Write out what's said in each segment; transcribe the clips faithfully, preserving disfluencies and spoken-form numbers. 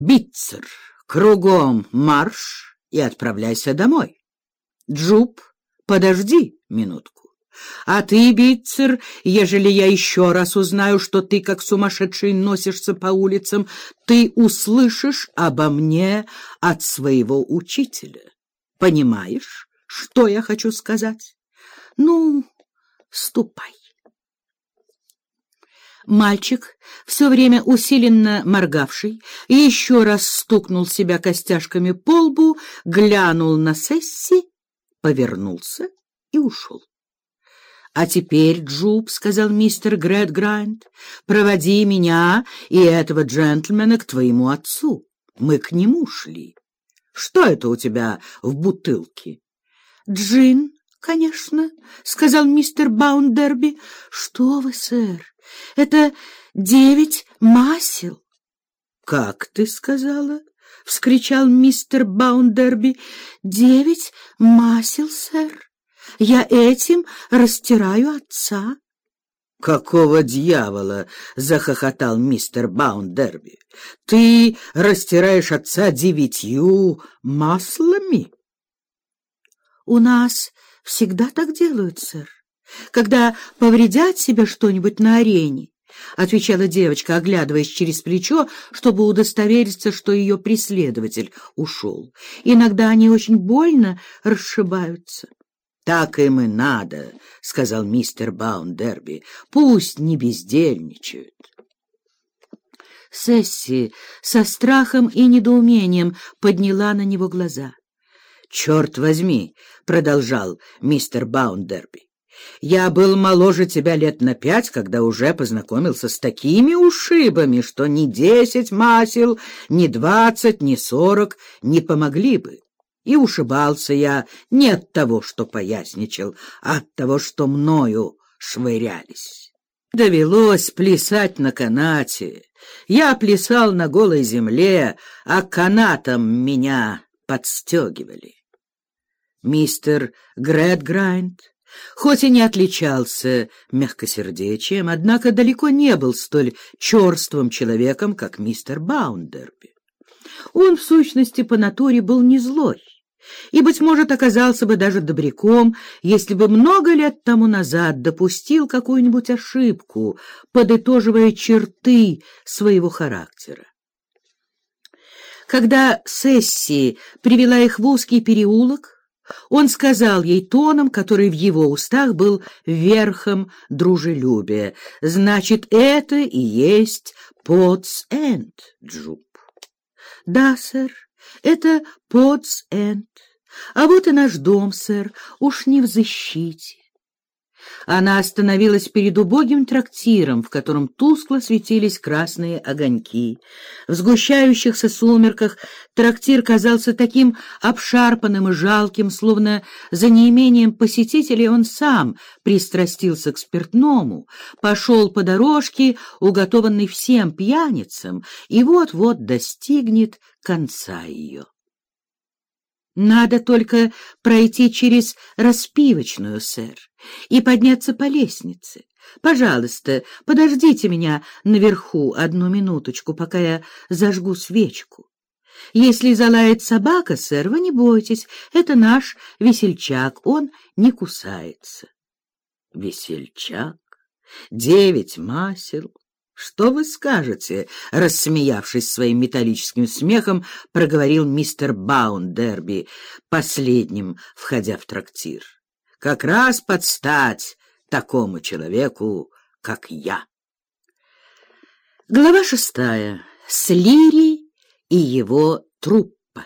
Битцер, кругом марш и отправляйся домой. Джуб, подожди минутку. А ты, Битцер, ежели я еще раз узнаю, что ты как сумасшедший носишься по улицам, ты услышишь обо мне от своего учителя. Понимаешь, что я хочу сказать? Ну, ступай. Мальчик, все время усиленно моргавший, еще раз стукнул себя костяшками по лбу, глянул на Сесси, повернулся и ушел. — А теперь, Джуб, — сказал мистер Грэдграйнд, — проводи меня и этого джентльмена к твоему отцу. Мы к нему шли. Что это у тебя в бутылке? — Джин, конечно, — сказал мистер Баундерби. — Что вы, сэр? Это девять масел. — Как ты сказала? — вскричал мистер Баундерби. — Девять масел, сэр. Я этим растираю отца. — Какого дьявола? — захохотал мистер Баундерби. — Ты растираешь отца девятью маслами? — У нас всегда так делают, сэр, когда повредят себе что-нибудь на арене, — отвечала девочка, оглядываясь через плечо, чтобы удостовериться, что ее преследователь ушел. Иногда они очень больно расшибаются. — Так им и надо, — сказал мистер Баундерби. — Пусть не бездельничают. Сесси со страхом и недоумением подняла на него глаза. — Черт возьми, — продолжал мистер Баундерби, — я был моложе тебя лет на пять, когда уже познакомился с такими ушибами, что ни десять масел, ни двадцать, ни сорок не помогли бы. И ушибался я не от того, что поясничал, а от того, что мною швырялись. Довелось плясать на канате. Я плясал на голой земле, а канатом меня подстегивали. Мистер Грэдграйнд, хоть и не отличался мягкосердечием, однако далеко не был столь черствым человеком, как мистер Баундерби. Он, в сущности, по натуре был не злой, и, быть может, оказался бы даже добряком, если бы много лет тому назад допустил какую-нибудь ошибку, подытоживая черты своего характера. Когда Сесси привела их в узкий переулок, он сказал ей тоном, который в его устах был верхом дружелюбия: «Значит, это и есть Подс-Энд, Джуб». «Да, сэр, это Подс-Энд. А вот и наш дом, сэр, уж не в защите». Она остановилась перед убогим трактиром, в котором тускло светились красные огоньки. В сгущающихся сумерках трактир казался таким обшарпанным и жалким, словно за неимением посетителей он сам пристрастился к спиртному, пошел по дорожке, уготованной всем пьяницам, и вот-вот достигнет конца ее. «Надо только пройти через распивочную, сэр, и подняться по лестнице. Пожалуйста, подождите меня наверху одну минуточку, пока я зажгу свечку. Если залает собака, сэр, вы не бойтесь, это наш весельчак, он не кусается». «Весельчак? Девять масел? Что вы скажете?» — рассмеявшись своим металлическим смехом, проговорил мистер Баундерби, последним входя в трактир. «Как раз под стать такому человеку, как я». Глава шестая. Слири и его труппа.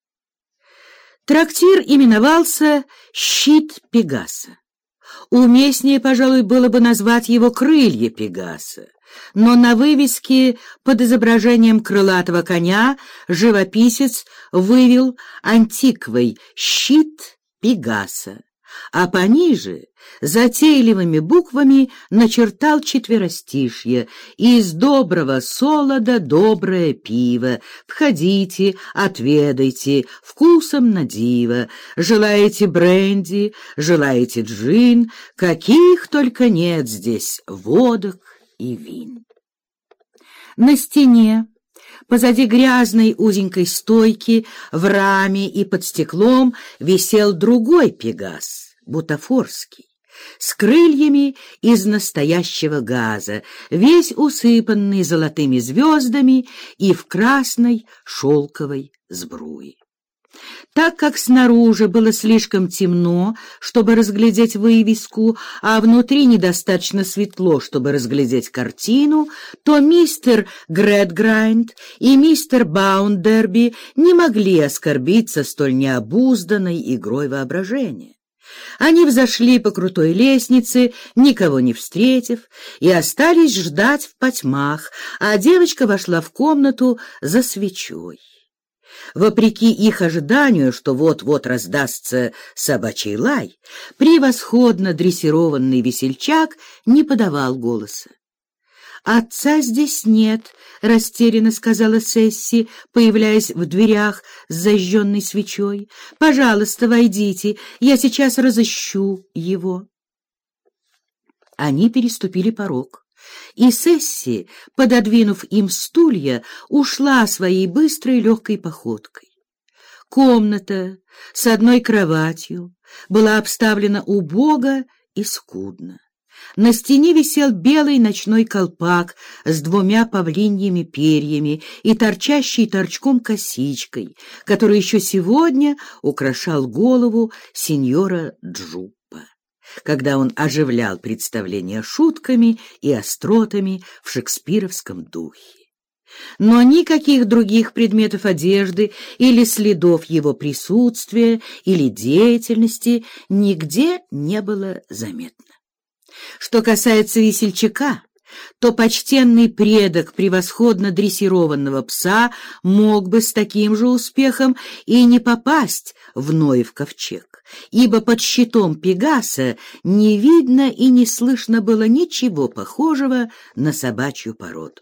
Трактир именовался «Щит Пегаса». Уместнее, пожалуй, было бы назвать его «Крылья Пегаса», но на вывеске под изображением крылатого коня живописец вывел антиквой «Щит Пегаса», а пониже затейливыми буквами начертал четверостишье: «Из доброго солода доброе пиво, входите, отведайте, вкусом на диво, желаете бренди, желаете джин, каких только нет здесь водок и вин». На стене Позади грязной узенькой стойки в раме и под стеклом висел другой пегас, бутафорский, с крыльями из настоящего газа, весь усыпанный золотыми звездами и в красной шелковой сбруе. Так как снаружи было слишком темно, чтобы разглядеть вывеску, а внутри недостаточно светло, чтобы разглядеть картину, то мистер Грэдграйнд и мистер Баундерби не могли оскорбиться столь необузданной игрой воображения. Они взошли по крутой лестнице, никого не встретив, и остались ждать в потьмах, а девочка вошла в комнату за свечой. Вопреки их ожиданию, что вот-вот раздастся собачий лай, превосходно дрессированный весельчак не подавал голоса. «Отца здесь нет», — растерянно сказала Сесси, появляясь в дверях с зажженной свечой. «Пожалуйста, войдите, я сейчас разыщу его». Они переступили порог, и Сесси, пододвинув им стулья, ушла своей быстрой легкой походкой. Комната с одной кроватью была обставлена убого и скудно. На стене висел белый ночной колпак с двумя павлиньими перьями и торчащей торчком косичкой, который еще сегодня украшал голову сеньора Джуппа, когда он оживлял представление шутками и остротами в шекспировском духе. Но никаких других предметов одежды или следов его присутствия или деятельности нигде не было заметно. Что касается весельчака, то почтенный предок превосходно дрессированного пса мог бы с таким же успехом и не попасть в Ноев ковчег, ибо под щитом Пегаса не видно и не слышно было ничего похожего на собачью породу.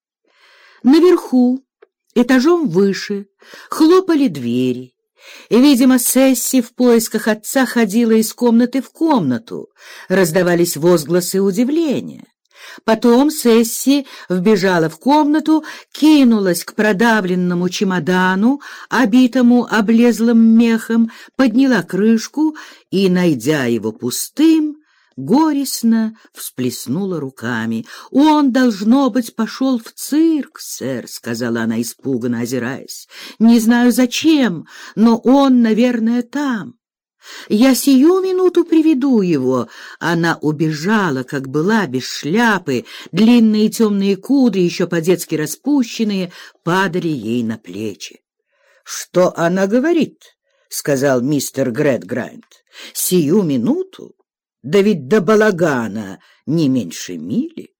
Наверху, этажом выше, хлопали двери. Видимо, Сесси в поисках отца ходила из комнаты в комнату, раздавались возгласы удивления. Потом Сесси вбежала в комнату, кинулась к продавленному чемодану, обитому облезлым мехом, подняла крышку и, найдя его пустым, горестно всплеснула руками. «Он, должно быть, пошел в цирк, сэр», — сказала она, испуганно озираясь. «Не знаю зачем, но он, наверное, там. Я сию минуту приведу его». Она убежала, как была, без шляпы, длинные темные кудри, еще по-детски распущенные, падали ей на плечи. «Что она говорит?» — сказал мистер Грэдграйнд. «Сию минуту? Да ведь до балагана не меньше мили».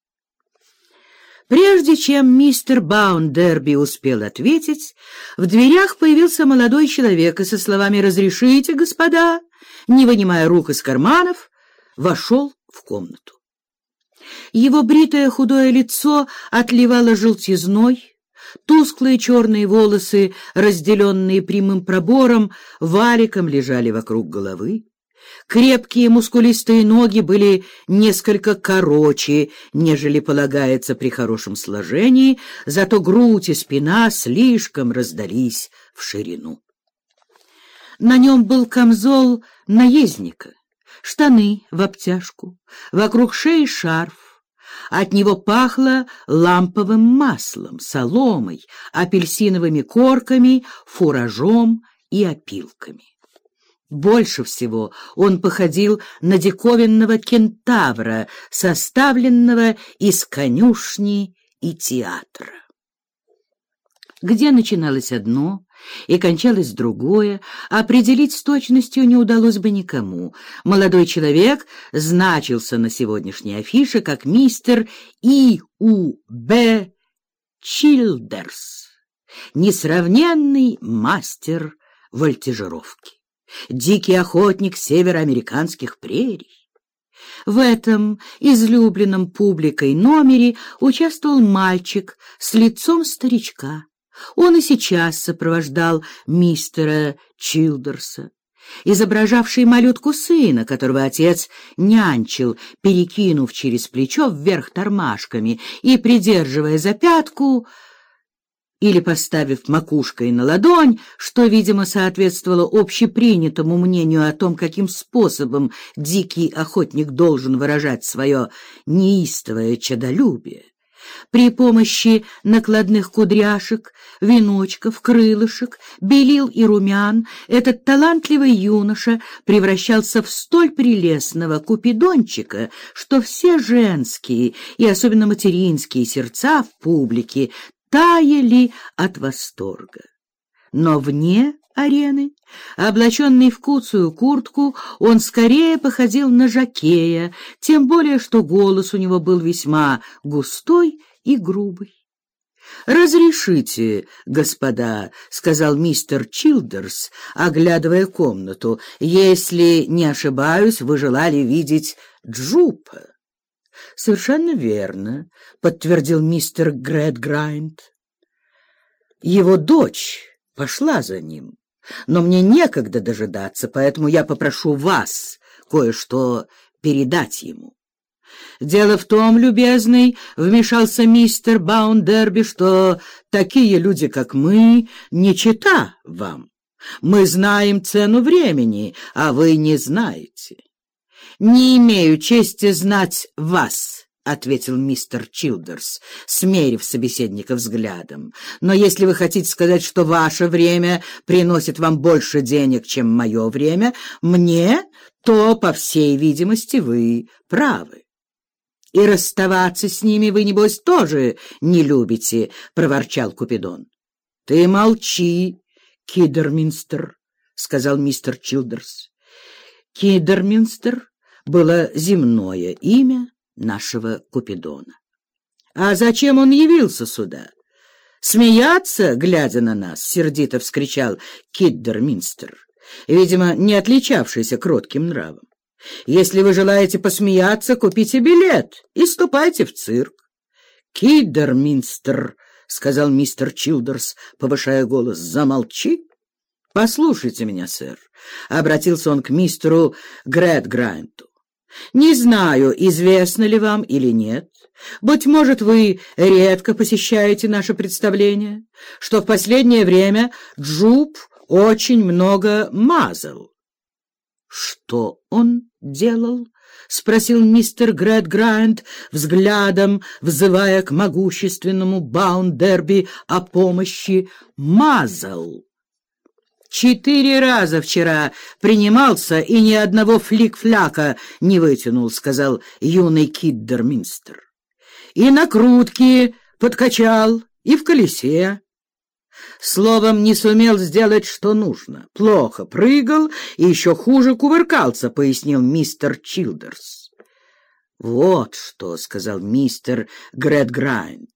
Прежде чем мистер Баундерби успел ответить, в дверях появился молодой человек и со словами «Разрешите, господа», не вынимая рук из карманов, вошел в комнату. Его бритое худое лицо отливало желтизной, тусклые черные волосы, разделенные прямым пробором, валиком лежали вокруг головы. Крепкие мускулистые ноги были несколько короче, нежели полагается при хорошем сложении, зато грудь и спина слишком раздались в ширину. На нем был камзол наездника, штаны в обтяжку, вокруг шеи шарф. От него пахло ламповым маслом, соломой, апельсиновыми корками, фуражом и опилками. Больше всего он походил на диковинного кентавра, составленного из конюшни и театра. Где начиналось одно и кончалось другое, определить с точностью не удалось бы никому. Молодой человек значился на сегодняшней афише как мистер И У Б Чилдерс, несравненный мастер вольтежировки, дикий охотник североамериканских прерий. В этом излюбленном публикой номере участвовал мальчик с лицом старичка. Он и сейчас сопровождал мистера Чилдерса, изображавший малютку сына, которого отец нянчил, перекинув через плечо вверх тормашками и придерживая за пятку. или поставив макушкой на ладонь, что, видимо, соответствовало общепринятому мнению о том, каким способом дикий охотник должен выражать свое неистовое чадолюбие. При помощи накладных кудряшек, веночков, крылышек, белил и румян этот талантливый юноша превращался в столь прелестного купидончика, что все женские и особенно материнские сердца в публике таяли от восторга. Но вне арены, облаченный в куцую куртку, он скорее походил на жокея, тем более что голос у него был весьма густой и грубый. «Разрешите, господа, — сказал мистер Чилдерс, оглядывая комнату, — если не ошибаюсь, вы желали видеть Джупа». «Совершенно верно», — подтвердил мистер Грэдграйнд. «Его дочь пошла за ним, но мне некогда дожидаться, поэтому я попрошу вас кое-что передать ему». «Дело в том, любезный, — вмешался мистер Баундерби, — что такие люди, как мы, не чета вам. Мы знаем цену времени, а вы не знаете». «Не имею чести знать вас», — ответил мистер Чилдерс, смерив собеседника взглядом. «Но если вы хотите сказать, что ваше время приносит вам больше денег, чем мое время, мне, то, по всей видимости, вы правы». «И расставаться с ними вы, небось, тоже не любите», — проворчал Купидон. «Ты молчи, Киддерминстер», — сказал мистер Чилдерс. Киддерминстер было земное имя нашего Купидона. «А зачем он явился сюда? Смеяться, глядя на нас?» — сердито вскричал Киддерминстер, видимо, не отличавшийся кротким нравом. «Если вы желаете посмеяться, купите билет и ступайте в цирк». «Киддерминстер», — сказал мистер Чилдерс, повышая голос, — «замолчи». «Послушайте меня, сэр», — обратился он к мистеру Грэдграйнду. «Не знаю, известно ли вам или нет, быть может, вы редко посещаете наше представление, что в последнее время Джуп очень много мазал». «Что он делал?» — спросил мистер Грэдграйнд, взглядом взывая к могущественному Баундерби о помощи. «Мазал. Четыре раза вчера принимался и ни одного флик-фляка не вытянул», — сказал юный Киддерминстер. «И накрутки подкачал, и в колесе. Словом, не сумел сделать, что нужно. Плохо прыгал и еще хуже кувыркался», — пояснил мистер Чилдерс. «Вот что», — сказал мистер Грэдграйнд.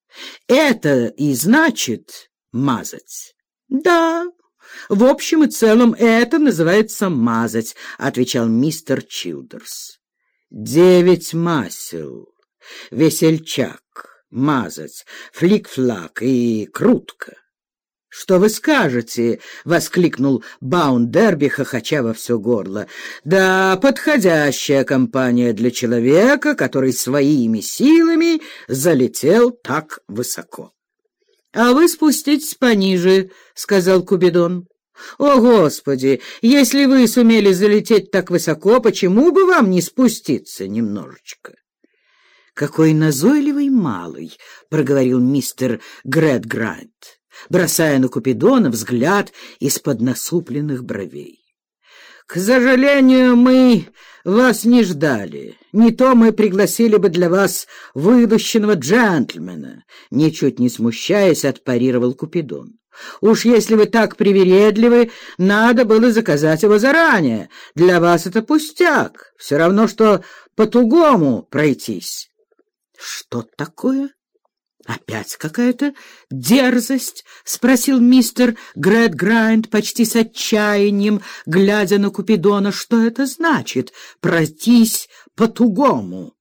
«Это и значит мазать». «Да, в общем и целом это называется мазать», — отвечал мистер Чилдерс. «Девять масел, весельчак, мазать, флик-флак и крутка». «Что вы скажете?» — воскликнул Баундерби, хохоча во все горло. «Да, подходящая компания для человека, который своими силами залетел так высоко». «А вы спуститесь пониже», — сказал Купидон. «О, Господи, если вы сумели залететь так высоко, почему бы вам не спуститься немножечко?» «Какой назойливый малый», — проговорил мистер Грэдграйнд, бросая на Купидона взгляд из-под насупленных бровей. «К сожалению, мы вас не ждали. Не то мы пригласили бы для вас вылущенного джентльмена», — ничуть не смущаясь, отпарировал Купидон. «Уж если вы так привередливы, надо было заказать его заранее. Для вас это пустяк, все равно, что по-тугому пройтись». «Что такое? Опять какая-то дерзость?» — спросил мистер Грэдграйнд почти с отчаянием, глядя на Купидона. «Что это значит — пройтись по-тугому?»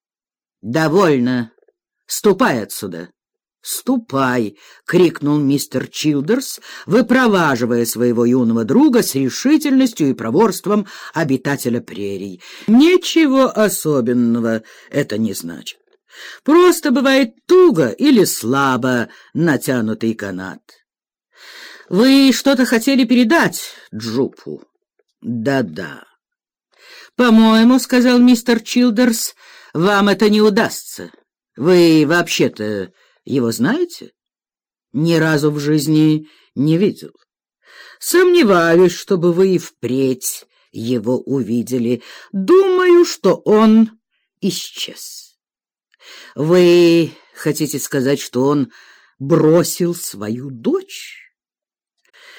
«Довольно. Ступай отсюда». «Ступай!» — крикнул мистер Чилдерс, выпроваживая своего юного друга с решительностью и проворством обитателя прерий. «Ничего особенного это не значит. Просто бывает туго или слабо натянутый канат. Вы что-то хотели передать Джупу? Да-да. По-моему, — сказал мистер Чилдерс, — вам это не удастся. Вы вообще-то его знаете? Ни разу в жизни не видел. Сомневаюсь, чтобы вы и впредь его увидели. Думаю, что он исчез. Вы хотите сказать, что он бросил свою дочь?